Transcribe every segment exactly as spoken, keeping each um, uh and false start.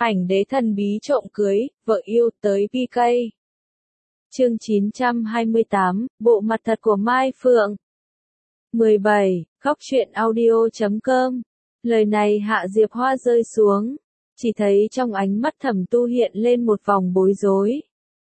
Ảnh đế thần bí trộm cưới, vợ yêu tới pê ca. Chương chín trăm hai mươi tám, bộ mặt thật của Mai Phượng. mười bảy, khóc chuyện audio chấm com. Lời này Hạ Diệp Hoa rơi xuống, chỉ thấy trong ánh mắt Thẩm Tu hiện lên một vòng bối rối.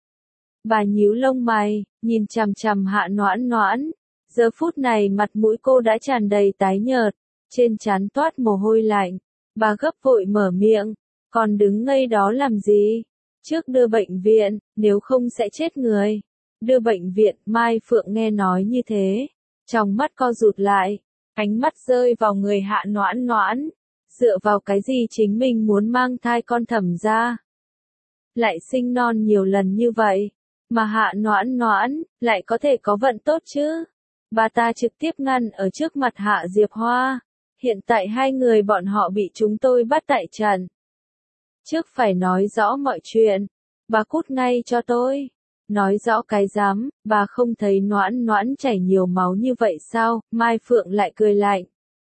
Bà nhíu lông mày, nhìn chằm chằm Hạ Noãn Noãn. Giờ phút này mặt mũi cô đã tràn đầy tái nhợt, trên trán toát mồ hôi lạnh. Bà gấp vội mở miệng, còn đứng ngây đó làm gì? Trước đưa bệnh viện, nếu không sẽ chết người. Đưa bệnh viện, Mai Phượng nghe nói như thế, trong mắt co rụt lại, ánh mắt rơi vào người Hạ Noãn Noãn. Dựa vào cái gì chính mình muốn mang thai con Thẩm ra? Lại sinh non nhiều lần như vậy, mà Hạ Noãn Noãn lại có thể có vận tốt chứ? Bà ta trực tiếp ngăn ở trước mặt Hạ Diệp Hoa. Hiện tại hai người bọn họ bị chúng tôi bắt tại trận. Trước phải nói rõ mọi chuyện. Bà cút ngay cho tôi. Nói rõ cái dám, bà không thấy Noãn Noãn chảy nhiều máu như vậy sao? Mai Phượng lại cười lạnh.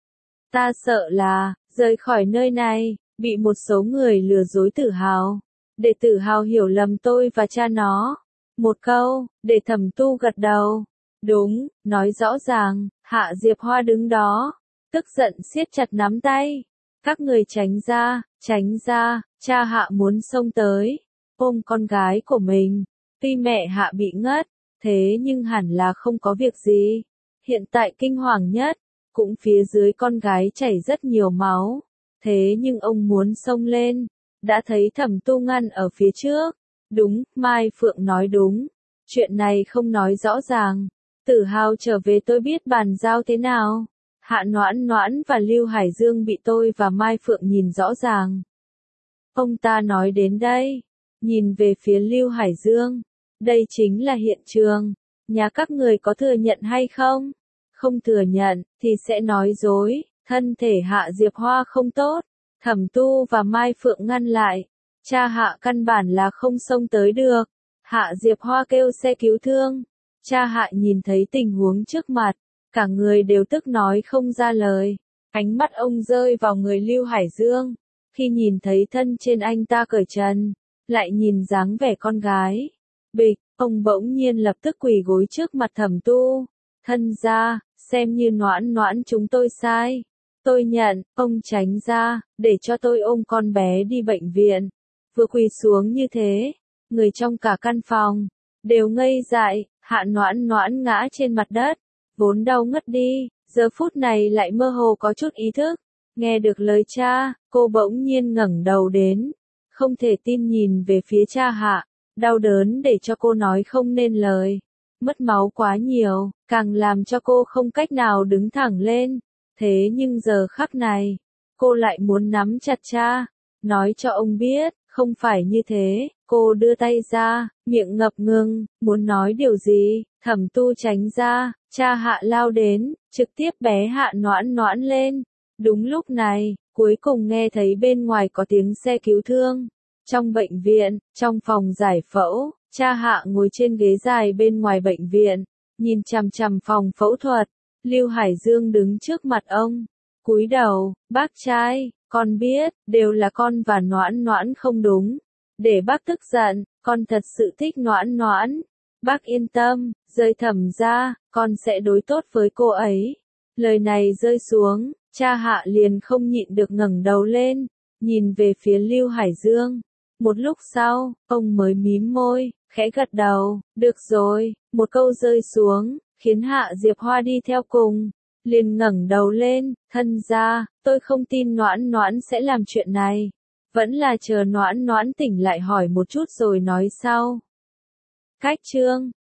Ta sợ là, rời khỏi nơi này, bị một số người lừa dối Tử Hào. Để Tử Hào hiểu lầm tôi và cha nó. Một câu, để Thẩm Tu gật đầu. Đúng, nói rõ ràng. Hạ Diệp Hoa đứng đó, tức giận siết chặt nắm tay. Các người tránh ra, tránh ra, cha Hạ muốn xông tới, ôm con gái của mình. Tuy mẹ Hạ bị ngất, thế nhưng hẳn là không có việc gì. Hiện tại kinh hoàng nhất, cũng phía dưới con gái chảy rất nhiều máu. Thế nhưng ông muốn xông lên, đã thấy Thẩm Tu ngăn ở phía trước. Đúng, Mai Phượng nói đúng. Chuyện này không nói rõ ràng. Tử Hào trở về tôi biết bàn giao thế nào. Hạ Noãn Noãn và Lưu Hải Dương bị tôi và Mai Phượng nhìn rõ ràng. Ông ta nói đến đây, nhìn về phía Lưu Hải Dương. Đây chính là hiện trường. Nhà các người có thừa nhận hay không? Không thừa nhận, thì sẽ nói dối. Thân thể Hạ Diệp Hoa không tốt. Thẩm Tu và Mai Phượng ngăn lại. Cha Hạ căn bản là không xông tới được. Hạ Diệp Hoa kêu xe cứu thương. Cha Hạ nhìn thấy tình huống trước mặt, cả người đều tức nói không ra lời. Ánh mắt ông rơi vào người Lưu Hải Dương. Khi nhìn thấy thân trên anh ta cởi trần, lại nhìn dáng vẻ con gái. Bịch, ông bỗng nhiên lập tức quỳ gối trước mặt Thẩm Tu. Thân ra, xem như Noãn Noãn chúng tôi sai. Tôi nhận, ông tránh ra, để cho tôi ôm con bé đi bệnh viện. Vừa quỳ xuống như thế, người trong cả căn phòng đều ngây dại. Hạ Noãn Noãn ngã trên mặt đất, vốn đau ngất đi, giờ phút này lại mơ hồ có chút ý thức. Nghe được lời cha, cô bỗng nhiên ngẩng đầu đến, không thể tin nhìn về phía cha Hạ, đau đớn để cho cô nói không nên lời. Mất máu quá nhiều, càng làm cho cô không cách nào đứng thẳng lên. Thế nhưng giờ khắc này, cô lại muốn nắm chặt cha, nói cho ông biết, không phải như thế. Cô đưa tay ra, miệng ngập ngừng, muốn nói điều gì. Thẩm Tu tránh ra, cha Hạ lao đến, trực tiếp bé Hạ Noãn Noãn lên. Đúng lúc này, cuối cùng nghe thấy bên ngoài có tiếng xe cứu thương. Trong bệnh viện, trong phòng giải phẫu, cha Hạ ngồi trên ghế dài bên ngoài bệnh viện, nhìn chằm chằm phòng phẫu thuật. Lưu Hải Dương đứng trước mặt ông, cúi đầu, bác trai, con biết, đều là con và Noãn Noãn không đúng. Để bác tức giận, con thật sự thích Noãn Noãn. Bác yên tâm, rời Thẩm ra, con sẽ đối tốt với cô ấy. Lời này rơi xuống, cha Hạ liền không nhịn được ngẩng đầu lên, nhìn về phía Lưu Hải Dương. Một lúc sau, ông mới mím môi, khẽ gật đầu, được rồi. Một câu rơi xuống, khiến Hạ Diệp Hoa đi theo cùng. Liền ngẩng đầu lên, thân ra, tôi không tin Noãn Noãn sẽ làm chuyện này. Vẫn là chờ Noãn Noãn tỉnh lại hỏi một chút rồi nói sau. Cách chương